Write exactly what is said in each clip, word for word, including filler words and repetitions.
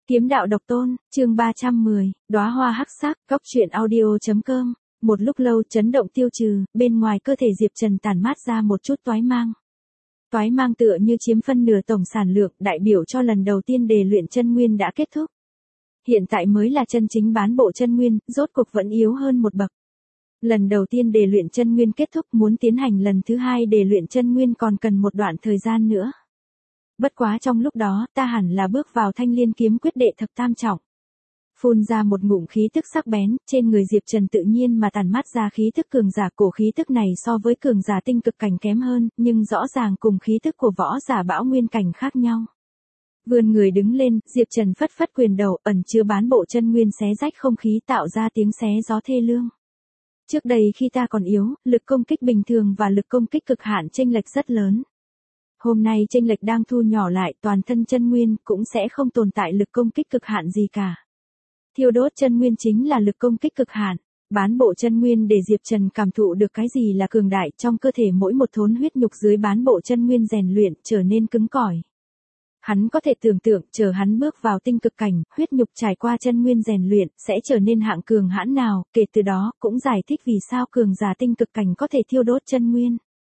Kiếm đạo độc tôn, chương ba trăm mười, đóa hoa hắc sắc, góc truyện audio.com. Một lúc lâu chấn động tiêu trừ, bên ngoài cơ thể Diệp Trần tản mát ra một chút toái mang. Toái mang tựa như chiếm phân nửa tổng sản lượng, đại biểu cho lần đầu tiên đề luyện chân nguyên đã kết thúc. Hiện tại mới là chân chính bán bộ chân nguyên, rốt cuộc vẫn yếu hơn một bậc. Lần đầu tiên đề luyện chân nguyên kết thúc, muốn tiến hành lần thứ hai đề luyện chân nguyên còn cần một đoạn thời gian nữa. Bất quá trong lúc đó, ta hẳn là bước vào Thanh Liên kiếm quyết đệ thập tam trọng. Phun ra một ngụm khí tức sắc bén, trên người Diệp Trần tự nhiên mà tản mát ra khí tức cường giả, cổ khí tức này so với cường giả tinh cực cảnh kém hơn, nhưng rõ ràng cùng khí tức của võ giả bão nguyên cảnh khác nhau. Vươn người đứng lên, Diệp Trần phất phất quyền đầu, ẩn chứa bán bộ chân nguyên xé rách không khí, tạo ra tiếng xé gió thê lương. Trước đây khi ta còn yếu, lực công kích bình thường và lực công kích cực hạn chênh lệch rất lớn. Hôm nay chênh lệch đang thu nhỏ lại, toàn thân chân nguyên cũng sẽ không tồn tại lực công kích cực hạn gì cả. Thiêu đốt chân nguyên chính là lực công kích cực hạn, bán bộ chân nguyên để Diệp Trần cảm thụ được cái gì là cường đại, trong cơ thể mỗi một thốn huyết nhục dưới bán bộ chân nguyên rèn luyện trở nên cứng cỏi. Hắn có thể tưởng tượng, chờ hắn bước vào tinh cực cảnh, huyết nhục trải qua chân nguyên rèn luyện sẽ trở nên hạng cường hãn nào, kể từ đó cũng giải thích vì sao cường giả tinh cực cảnh có thể thiêu đốt chân nguyên.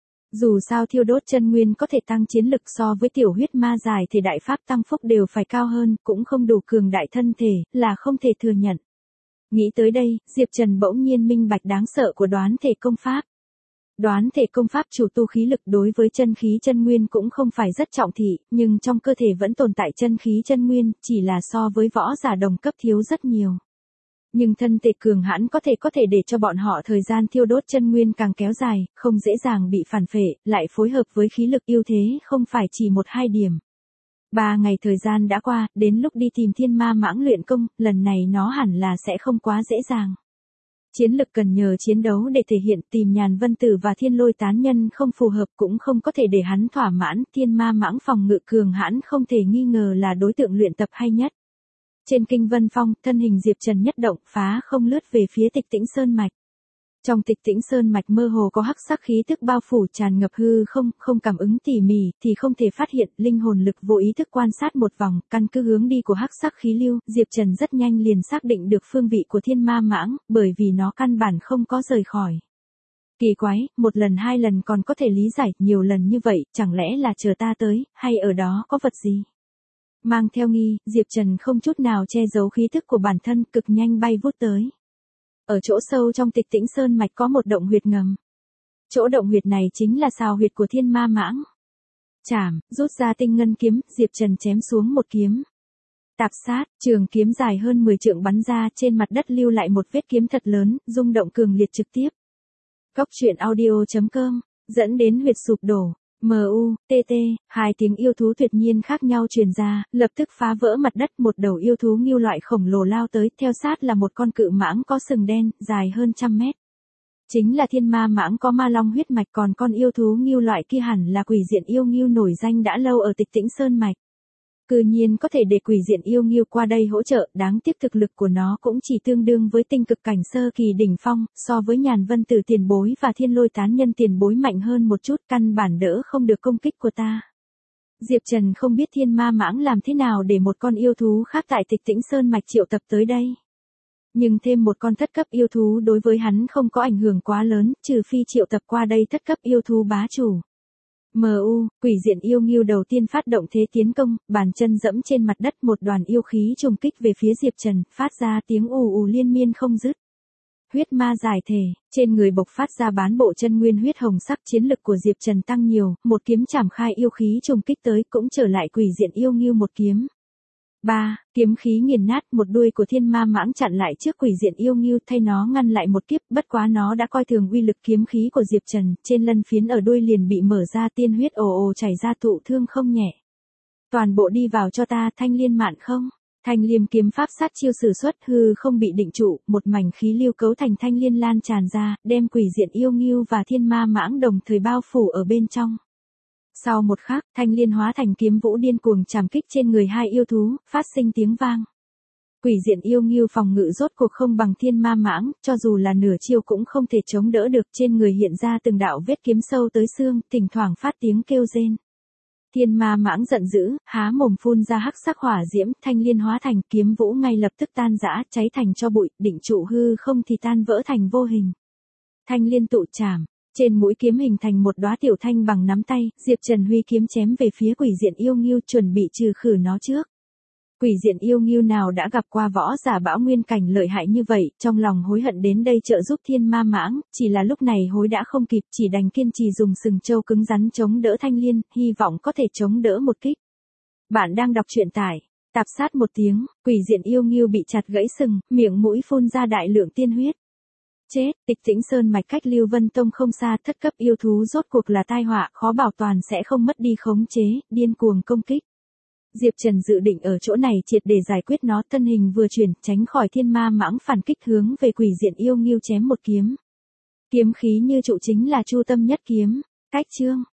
Dù sao thiêu đốt chân nguyên có thể tăng chiến lực, so với tiểu huyết ma giải thì đại pháp tăng phúc đều phải cao hơn, cũng không đủ cường đại thân thể, là không thể thừa nhận. Nghĩ tới đây, Diệp Trần bỗng nhiên minh bạch đáng sợ của đoán thể công pháp. Đoán thể công pháp chủ tu khí lực, đối với chân khí chân nguyên cũng không phải rất trọng thị, nhưng trong cơ thể vẫn tồn tại chân khí chân nguyên, chỉ là so với võ giả đồng cấp thiếu rất nhiều. Nhưng thân thể cường hãn có thể có thể để cho bọn họ thời gian thiêu đốt chân nguyên càng kéo dài, không dễ dàng bị phản phệ, lại phối hợp với khí lực ưu thế không phải chỉ một hai điểm. Ba ngày thời gian đã qua, đến lúc đi tìm thiên ma mãng luyện công, lần này nó hẳn là sẽ không quá dễ dàng. Chiến lực cần nhờ chiến đấu để thể hiện, tìm Nhàn Vân Tử và Thiên Lôi Tán Nhân không phù hợp, cũng không có thể để hắn thỏa mãn, thiên ma mãng phòng ngự cường hãn không thể nghi ngờ là đối tượng luyện tập hay nhất. Trên Kinh Vân Phong, thân hình Diệp Trần nhất động, phá không lướt về phía Tịch Tĩnh Sơn Mạch. Trong Tịch Tĩnh Sơn Mạch mơ hồ có hắc sắc khí tức bao phủ tràn ngập hư không, không cảm ứng tỉ mỉ thì không thể phát hiện, linh hồn lực vô ý thức quan sát một vòng, căn cứ hướng đi của hắc sắc khí lưu, Diệp Trần rất nhanh liền xác định được phương vị của thiên ma mãng, bởi vì nó căn bản không có rời khỏi. Kỳ quái, một lần hai lần còn có thể lý giải, nhiều lần như vậy, chẳng lẽ là chờ ta tới, hay ở đó có vật gì? Mang theo nghi, Diệp Trần không chút nào che giấu khí thức của bản thân, cực nhanh bay vút tới. Ở chỗ sâu trong Tịch Tĩnh Sơn Mạch có một động huyệt ngầm. Chỗ động huyệt này chính là sào huyệt của thiên ma mãng. Chảm, rút ra tinh ngân kiếm, Diệp Trần chém xuống một kiếm. Tạp sát, trường kiếm dài hơn mười trượng bắn ra, trên mặt đất lưu lại một vết kiếm thật lớn, rung động cường liệt trực tiếp. Góc truyện audio.com, dẫn đến huyệt sụp đổ. M-U, T-T, hai tiếng yêu thú tuyệt nhiên khác nhau truyền ra, lập tức phá vỡ mặt đất, một đầu yêu thú ngưu loại khổng lồ lao tới, theo sát là một con cự mãng có sừng đen, dài hơn trăm mét. Chính là thiên ma mãng có ma long huyết mạch, còn con yêu thú ngưu loại kia hẳn là Quỷ Diện yêu ngưu nổi danh đã lâu ở Tịch Tĩnh Sơn Mạch. Cư nhiên có thể để Quỷ Diện yêu ngưu qua đây hỗ trợ, đáng tiếc thực lực của nó cũng chỉ tương đương với tinh cực cảnh sơ kỳ đỉnh phong, so với Nhàn Vân Tử tiền bối và Thiên Lôi Tán Nhân tiền bối mạnh hơn một chút, căn bản đỡ không được công kích của ta. Diệp Trần không biết thiên ma mãng làm thế nào để một con yêu thú khác tại Tịch Tĩnh Sơn Mạch triệu tập tới đây. Nhưng thêm một con thất cấp yêu thú đối với hắn không có ảnh hưởng quá lớn, trừ phi triệu tập qua đây thất cấp yêu thú bá chủ. M-U, Quỷ Diện yêu ngưu đầu tiên phát động thế tiến công, bàn chân dẫm trên mặt đất, một đoàn yêu khí trùng kích về phía Diệp Trần, phát ra tiếng ù ù liên miên không dứt. Huyết ma giải thể, trên người bộc phát ra bán bộ chân nguyên huyết hồng sắc, chiến lực của Diệp Trần tăng nhiều, một kiếm chảm khai yêu khí trùng kích tới, cũng trở lại Quỷ Diện yêu ngưu một kiếm. ba. Kiếm khí nghiền nát, một đuôi của thiên ma mãng chặn lại trước Quỷ Diện yêu ngưu, thay nó ngăn lại một kiếp, bất quá nó đã coi thường uy lực kiếm khí của Diệp Trần, trên lân phiến ở đuôi liền bị mở ra, tiên huyết ồ ồ chảy ra, thụ thương không nhẹ. Toàn bộ đi vào cho ta, Thanh Liên mạn không. Thanh Liêm kiếm pháp sát chiêu sử xuất, hư không bị định trụ, một mảnh khí lưu cấu thành thanh liên lan tràn ra, đem Quỷ Diện yêu ngưu và thiên ma mãng đồng thời bao phủ ở bên trong. Sau một khắc, thanh liên hóa thành kiếm vũ điên cuồng chảm kích trên người hai yêu thú, phát sinh tiếng vang. Quỷ Diện yêu ngưu phòng ngự rốt cuộc không bằng thiên ma mãng, cho dù là nửa chiêu cũng không thể chống đỡ được, trên người hiện ra từng đạo vết kiếm sâu tới xương, thỉnh thoảng phát tiếng kêu rên. Thiên ma mãng giận dữ, há mồm phun ra hắc sắc hỏa diễm, thanh liên hóa thành kiếm vũ ngay lập tức tan rã, cháy thành tro bụi, định trụ hư không thì tan vỡ thành vô hình. Thanh liên tụ chảm, trên mũi kiếm hình thành một đóa tiểu thanh bằng nắm tay, Diệp Trần huy kiếm chém về phía quỷ diện yêu nghiêu chuẩn bị trừ khử nó trước. Quỷ diện yêu nghiêu nào đã gặp qua võ giả bão nguyên cảnh lợi hại như vậy, trong lòng hối hận đến đây trợ giúp thiên ma mãng, chỉ là lúc này hối đã không kịp, chỉ đành kiên trì dùng sừng trâu cứng rắn chống đỡ thanh liên, hy vọng có thể chống đỡ một kích. Bạn đang đọc truyện tải, tạp sát một tiếng, quỷ diện yêu nghiêu bị chặt gãy sừng, miệng mũi phun ra đại lượng tiên huyết. Chết, Tịch Tĩnh Sơn mạch cách Lưu Vân Tông không xa, thất cấp yêu thú rốt cuộc là tai họa, khó bảo toàn sẽ không mất đi khống chế, điên cuồng công kích. Diệp Trần dự định ở chỗ này triệt để giải quyết nó, thân hình vừa chuyển, tránh khỏi thiên ma mãng phản kích hướng về quỷ diện yêu nghiêu chém một kiếm. Kiếm khí như trụ chính là Chu Tâm Nhất kiếm. Cách chương